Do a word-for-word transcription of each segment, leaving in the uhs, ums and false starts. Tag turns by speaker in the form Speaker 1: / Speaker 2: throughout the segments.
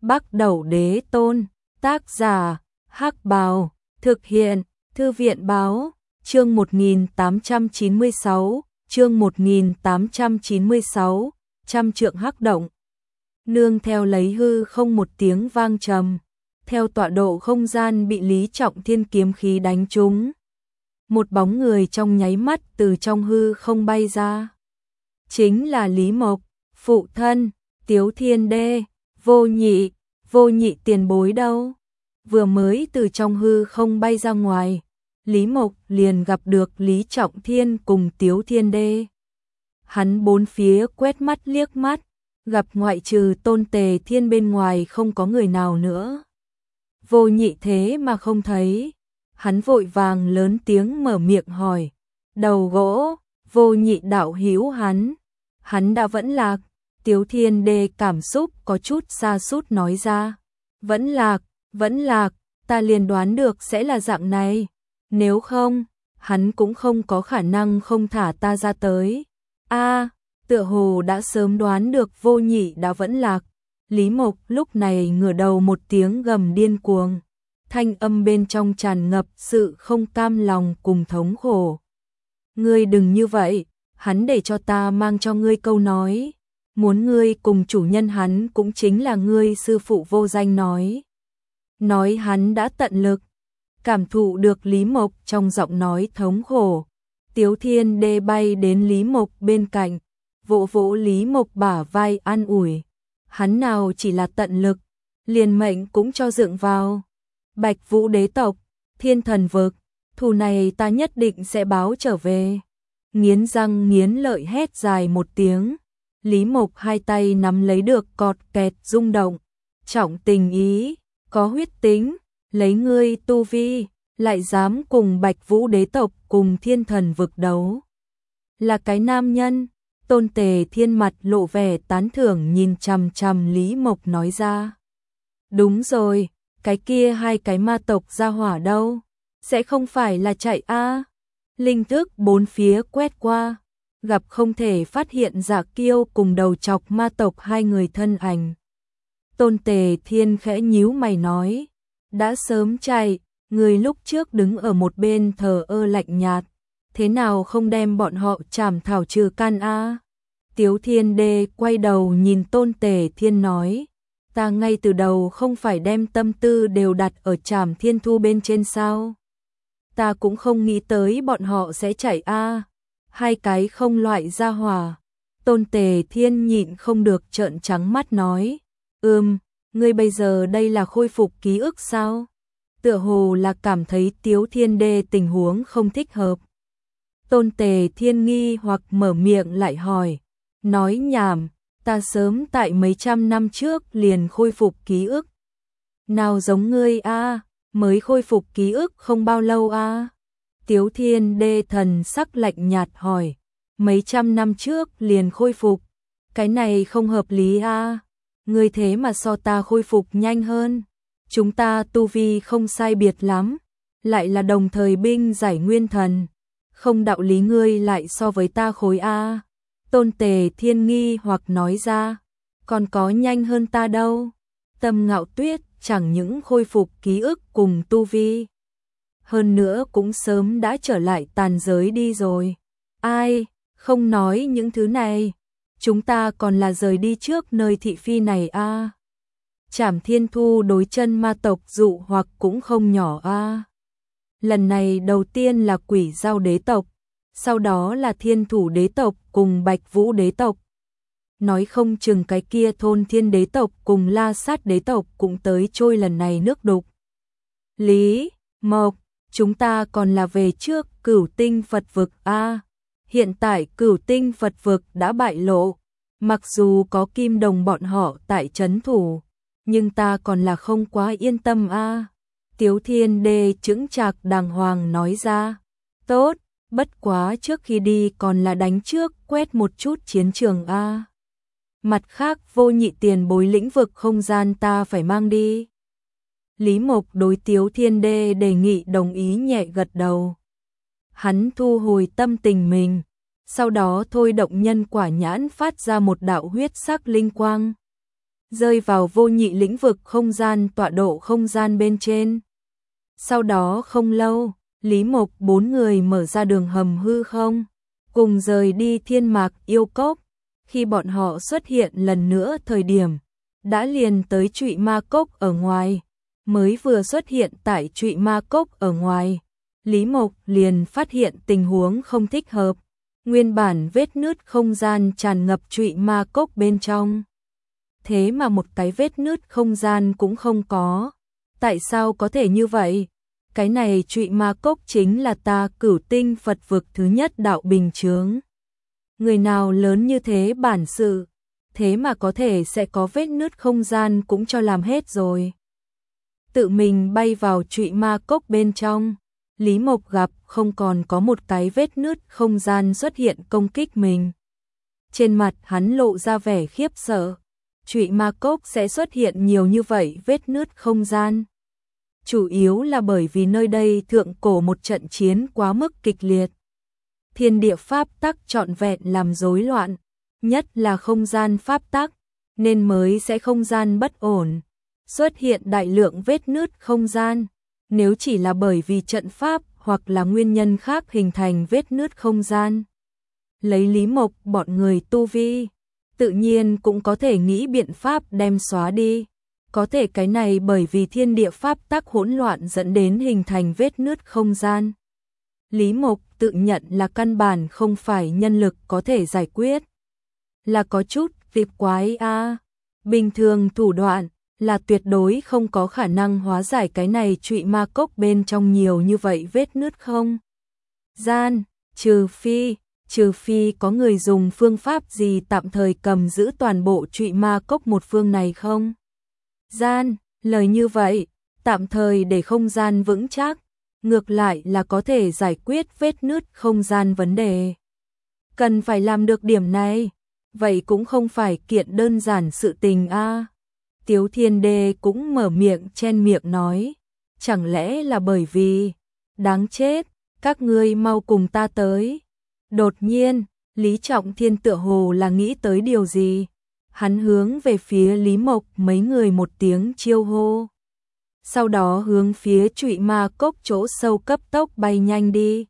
Speaker 1: Bắc Đẩu Đế Tôn, tác giả, Hắc Bào, thực hiện, Thư viện báo, chương một nghìn tám trăm chín mươi sáu, chương một nghìn tám trăm chín mươi sáu, trăm trượng hắc động. Nương theo lấy hư không một tiếng vang trầm, theo tọa độ không gian bị Lý Trọng Thiên kiếm khí đánh trúng. Một bóng người trong nháy mắt từ trong hư không bay ra. Chính là Lý Mộc, phụ thân, Tiếu Thiên Đê, Vô Nhị, Vô Nhị tiền bối đâu. Vừa mới từ trong hư không bay ra ngoài, Lý Mộc liền gặp được Lý Trọng Thiên cùng Tiếu Thiên Đê. Hắn bốn phía quét mắt liếc mắt, gặp ngoại trừ Tôn Tề Thiên bên ngoài không có người nào nữa. Vô Nhị thế mà không thấy, hắn vội vàng lớn tiếng mở miệng hỏi, đầu gỗ, Vô Nhị đạo hữu hắn, hắn đã vẫn lạc. Tiếu Thiên Đê cảm xúc có chút sa sút nói ra, vẫn lạc, vẫn lạc, ta liền đoán được sẽ là dạng này, nếu không, hắn cũng không có khả năng không thả ta ra tới. A, tựa hồ đã sớm đoán được Vô Nhị đã vẫn lạc. Lý Mộc lúc này ngửa đầu một tiếng gầm điên cuồng, thanh âm bên trong tràn ngập sự không cam lòng cùng thống khổ. Ngươi đừng như vậy, hắn để cho ta mang cho ngươi câu nói, muốn ngươi cùng chủ nhân hắn cũng chính là ngươi sư phụ vô danh nói. Nói hắn đã tận lực, cảm thụ được Lý Mộc trong giọng nói thống khổ. Tiếu Thiên Đê bay đến Lý Mộc bên cạnh, vỗ vỗ Lý Mộc bả vai an ủi. Hắn nào chỉ là tận lực, liền mệnh cũng cho dựng vào. Bạch Vũ đế tộc, Thiên Thần vực, thù này ta nhất định sẽ báo trở về. Nghiến răng nghiến lợi hét dài một tiếng. Lý Mộc hai tay nắm lấy được cọt kẹt rung động. Trọng tình ý, có huyết tính, lấy ngươi tu vi, lại dám cùng Bạch Vũ đế tộc cùng Thiên Thần vực đấu. Là cái nam nhân. Tôn Tề Thiên mặt lộ vẻ tán thưởng nhìn chằm chằm Lý Mộc nói ra. Đúng rồi, cái kia hai cái ma tộc ra hỏa đâu? Sẽ không phải là chạy a? Linh thức bốn phía quét qua, gặp không thể phát hiện Dạ Kiêu cùng đầu chọc ma tộc hai người thân ảnh. Tôn Tề Thiên khẽ nhíu mày nói, đã sớm chạy, người lúc trước đứng ở một bên thờ ơ lạnh nhạt, thế nào không đem bọn họ chảm thảo trừ can a? Tiếu Thiên Đê quay đầu nhìn Tôn Tề Thiên nói, ta ngay từ đầu không phải đem tâm tư đều đặt ở Trảm Thiên Thu bên trên sao? Ta cũng không nghĩ tới bọn họ sẽ chạy a. Hai cái không loại ra hỏa. Tôn Tề Thiên nhịn không được trợn trắng mắt nói, ừm, ngươi bây giờ đây là khôi phục ký ức sao? Tựa hồ là cảm thấy Tiếu Thiên Đê tình huống không thích hợp. Tôn Tề Thiên nghi hoặc mở miệng lại hỏi, nói nhảm, ta sớm tại mấy trăm năm trước liền khôi phục ký ức. Nào giống ngươi a, mới khôi phục ký ức không bao lâu a. Tiếu Thiên Đê thần sắc lạnh nhạt hỏi, mấy trăm năm trước liền khôi phục, cái này không hợp lý a. Ngươi thế mà so ta khôi phục nhanh hơn. Chúng ta tu vi không sai biệt lắm, lại là đồng thời binh giải nguyên thần, không đạo lý ngươi lại so với ta khối a. Tôn Tề Thiên nghi hoặc nói ra, còn có nhanh hơn ta đâu. Tâm Ngạo Tuyết chẳng những khôi phục ký ức cùng tu vi, hơn nữa cũng sớm đã trở lại tàn giới đi rồi. Ai, không nói những thứ này, chúng ta còn là rời đi trước nơi thị phi này a. À. Trảm Thiên Thu đối chân ma tộc dụ hoặc cũng không nhỏ a. À. Lần này đầu tiên là Quỷ Dao đế tộc, sau đó là Thiên Thủ đế tộc cùng Bạch Vũ đế tộc. Nói không chừng cái kia Thôn Thiên đế tộc cùng La Sát đế tộc cũng tới trôi lần này nước đục. Lý Mộc, chúng ta còn là về trước Cửu Tinh Phật vực a. À, hiện tại Cửu Tinh Phật vực đã bại lộ, mặc dù có Kim Đồng bọn họ tại trấn thủ, nhưng ta còn là không quá yên tâm a. À. Tiếu Thiên Đê chững chạc đàng hoàng nói ra, tốt, bất quá trước khi đi còn là đánh trước quét một chút chiến trường a. À. Mặt khác Vô Nhị tiền bối lĩnh vực không gian ta phải mang đi. Lý Mộc đối Tiếu Thiên Đê đề nghị đồng ý nhẹ gật đầu. Hắn thu hồi tâm tình mình, sau đó thôi động nhân quả nhãn phát ra một đạo huyết sắc linh quang. rơi vào vô nhị lĩnh vực không gian tọa độ không gian bên trên. Sau đó không lâu, Lý Mộc bốn người mở ra đường hầm hư không, cùng rời đi Thiên Mạc Yêu Cốc. Khi bọn họ xuất hiện lần nữa thời điểm, đã liền tới Trụy Ma Cốc ở ngoài. Mới vừa xuất hiện tại Trụy Ma Cốc ở ngoài, Lý Mộc liền phát hiện tình huống không thích hợp. Nguyên bản vết nứt không gian tràn ngập Trụy Ma Cốc bên trong. Thế mà một cái vết nứt không gian cũng không có. Tại sao có thể như vậy? Cái này Trụy Ma Cốc chính là ta Cửu Tinh Phật vực thứ nhất đạo bình chướng. Người nào lớn như thế bản sự, thế mà có thể sẽ có vết nứt không gian cũng cho làm hết rồi. Tự mình bay vào Trụy Ma Cốc bên trong, Lý Mộc gặp không còn có một cái vết nứt không gian xuất hiện công kích mình. Trên mặt hắn lộ ra vẻ khiếp sợ, Trụy Ma Cốc sẽ xuất hiện nhiều như vậy vết nứt không gian. Chủ yếu là bởi vì nơi đây thượng cổ một trận chiến quá mức kịch liệt. Thiên địa pháp tắc trọn vẹn làm rối loạn, nhất là không gian pháp tắc, nên mới sẽ không gian bất ổn, xuất hiện đại lượng vết nứt không gian. Nếu chỉ là bởi vì trận pháp hoặc là nguyên nhân khác hình thành vết nứt không gian, lấy Lý Mộc bọn người tu vi, tự nhiên cũng có thể nghĩ biện pháp đem xóa đi. Có thể cái này bởi vì thiên địa pháp tắc hỗn loạn dẫn đến hình thành vết nứt không gian. Lý Mộc tự nhận là căn bản không phải nhân lực có thể giải quyết. Là có chút tịp quái a à. Bình thường thủ đoạn là tuyệt đối không có khả năng hóa giải cái này Trụy Ma Cốc bên trong nhiều như vậy vết nứt không gian, trừ phi, trừ phi có người dùng phương pháp gì tạm thời cầm giữ toàn bộ Trụy Ma Cốc một phương này không gian, lời như vậy, tạm thời để không gian vững chắc, ngược lại là có thể giải quyết vết nứt không gian vấn đề. Cần phải làm được điểm này, vậy cũng không phải kiện đơn giản sự tình a. À. Tiếu Thiên Đê cũng mở miệng chen miệng nói, chẳng lẽ là bởi vì, đáng chết, các ngươi mau cùng ta tới. Đột nhiên, Lý Trọng Thiên tựa hồ là nghĩ tới điều gì, hắn hướng về phía Lý Mộc mấy người một tiếng chiêu hô. Sau đó hướng phía Trụy Ma Cốc chỗ sâu cấp tốc bay nhanh đi.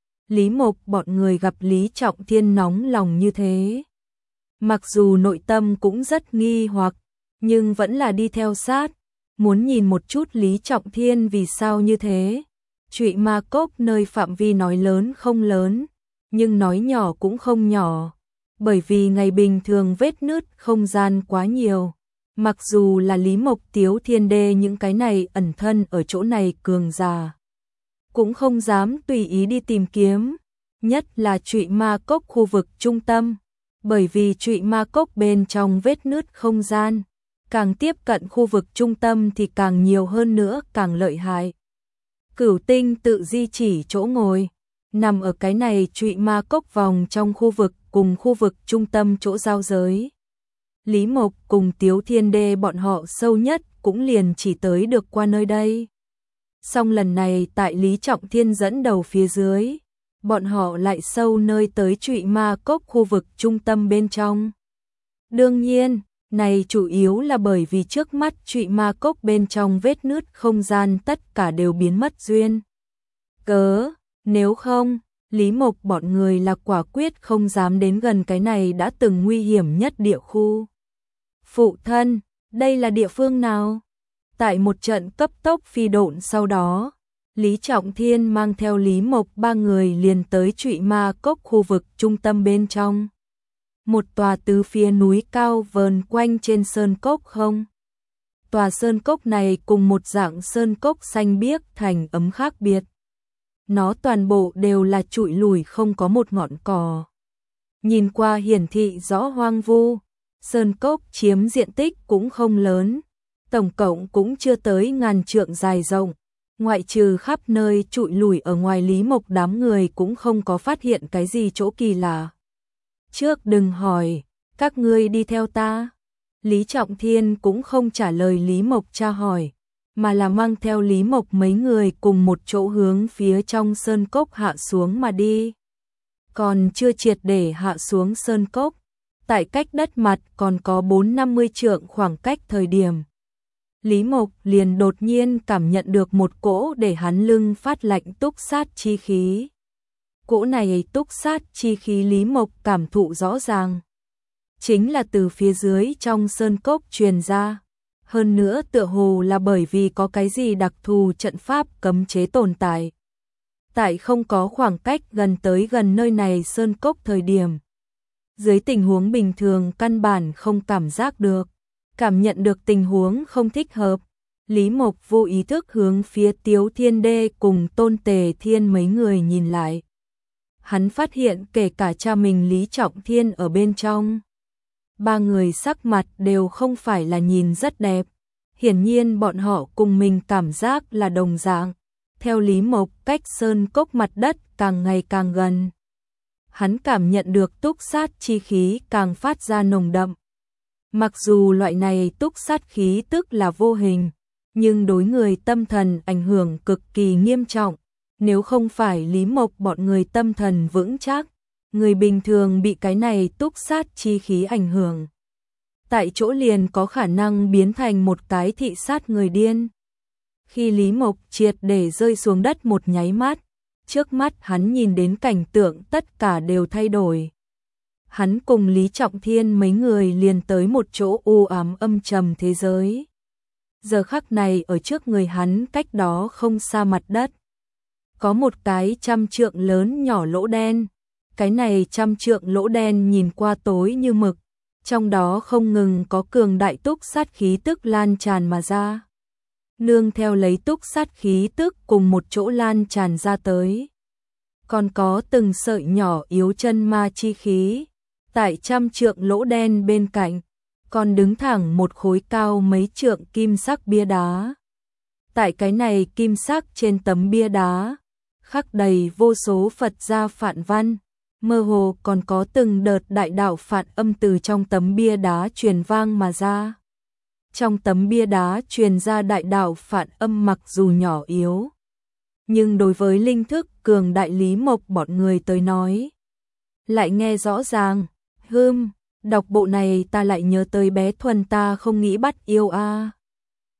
Speaker 1: Lý Mộc bọn người gặp Lý Trọng Thiên nóng lòng như thế, mặc dù nội tâm cũng rất nghi hoặc, nhưng vẫn là đi theo sát, muốn nhìn một chút Lý Trọng Thiên vì sao như thế. Trụy Ma Cốc nơi phạm vi nói lớn không lớn, nhưng nói nhỏ cũng không nhỏ, bởi vì ngày bình thường vết nứt không gian quá nhiều. Mặc dù là Lý Mộc Tiếu Thiên Đê những cái này ẩn thân ở chỗ này cường giả, cũng không dám tùy ý đi tìm kiếm, nhất là Trụy Ma Cốc khu vực trung tâm, bởi vì Trụy Ma Cốc bên trong vết nứt không gian, càng tiếp cận khu vực trung tâm thì càng nhiều hơn nữa, càng lợi hại. Cửu Tinh tự di chỉ chỗ ngồi, nằm ở cái này Trụy Ma Cốc vòng trong khu vực cùng khu vực trung tâm chỗ giao giới. Lý Mộc cùng Tiếu Thiên Đê bọn họ sâu nhất cũng liền chỉ tới được qua nơi đây. Song lần này tại Lý Trọng Thiên dẫn đầu phía dưới, bọn họ lại sâu nơi tới Trụy Ma Cốc khu vực trung tâm bên trong. Đương nhiên, này chủ yếu là bởi vì trước mắt Trụy Ma Cốc bên trong vết nứt không gian tất cả đều biến mất duyên cớ, nếu không, Lý Mộc bọn người là quả quyết không dám đến gần cái này đã từng nguy hiểm nhất địa khu. Phụ thân, đây là địa phương nào? Tại một trận cấp tốc phi độn sau đó, Lý Trọng Thiên mang theo Lý Mộc ba người liền tới Trụy Ma Cốc khu vực trung tâm bên trong. Một tòa tứ phía núi cao vờn quanh trên sơn cốc không. Tòa sơn cốc này cùng một dạng sơn cốc xanh biếc thành ấm khác biệt. Nó toàn bộ đều là trụi lùi không có một ngọn cỏ. Nhìn qua hiển thị rõ hoang vu, sơn cốc chiếm diện tích cũng không lớn, tổng cộng cũng chưa tới ngàn trượng dài rộng. Ngoại trừ khắp nơi trụi lùi ở ngoài, Lý Mộc đám người cũng không có phát hiện cái gì chỗ kỳ lạ. Trước đừng hỏi, các ngươi đi theo ta. Lý Trọng Thiên cũng không trả lời Lý Mộc tra hỏi, mà là mang theo Lý Mộc mấy người cùng một chỗ hướng phía trong sơn cốc hạ xuống mà đi. Còn chưa triệt để hạ xuống sơn cốc, tại cách đất mặt còn có bốn năm mươi trượng khoảng cách thời điểm. Lý Mộc liền đột nhiên cảm nhận được một cỗ để hắn lưng phát lạnh túc sát chi khí. Cỗ này túc sát chi khí Lý Mộc cảm thụ rõ ràng. Chính là từ phía dưới trong sơn cốc truyền ra. Hơn nữa tựa hồ là bởi vì có cái gì đặc thù trận pháp cấm chế tồn tại. Tại không có khoảng cách gần tới gần nơi này sơn cốc thời điểm. Dưới tình huống bình thường căn bản không cảm giác được. Cảm nhận được tình huống không thích hợp. Lý Mộc vô ý thức hướng phía Tiếu Thiên Đê cùng Tôn Tề Thiên mấy người nhìn lại. Hắn phát hiện kể cả cha mình Lý Trọng Thiên ở bên trong. Ba người sắc mặt đều không phải là nhìn rất đẹp. Hiển nhiên bọn họ cùng mình cảm giác là đồng dạng. Theo Lý Mộc cách sơn cốc mặt đất càng ngày càng gần. Hắn cảm nhận được túc sát chi khí càng phát ra nồng đậm. Mặc dù loại này túc sát khí tức là vô hình, nhưng đối người tâm thần ảnh hưởng cực kỳ nghiêm trọng. Nếu không phải Lý Mộc bọn người tâm thần vững chắc, người bình thường bị cái này túc sát chi khí ảnh hưởng. Tại chỗ liền có khả năng biến thành một cái thị sát người điên. Khi Lý Mộc triệt để rơi xuống đất một nháy mắt, trước mắt hắn nhìn đến cảnh tượng tất cả đều thay đổi. Hắn cùng Lý Trọng Thiên mấy người liền tới một chỗ u ám âm trầm thế giới. Giờ khắc này ở trước người hắn cách đó không xa mặt đất. Có một cái trăm trượng lớn nhỏ lỗ đen. Cái này trăm trượng lỗ đen nhìn qua tối như mực. Trong đó không ngừng có cường đại túc sát khí tức lan tràn mà ra. Nương theo lấy túc sát khí tức cùng một chỗ lan tràn ra tới. Còn có từng sợi nhỏ yếu chân ma chi khí. Tại trăm trượng lỗ đen bên cạnh, còn đứng thẳng một khối cao mấy trượng kim sắc bia đá. Tại cái này kim sắc trên tấm bia đá, khắc đầy vô số Phật gia phạn văn, mơ hồ còn có từng đợt đại đạo phạn âm từ trong tấm bia đá truyền vang mà ra. Trong tấm bia đá truyền ra đại đạo phạn âm mặc dù nhỏ yếu, nhưng đối với linh thức cường đại Lý Mộc bọn người tới nói, lại nghe rõ ràng. Hừm, đọc bộ này ta lại nhớ tới bé Thuần ta không nghĩ bắt yêu a.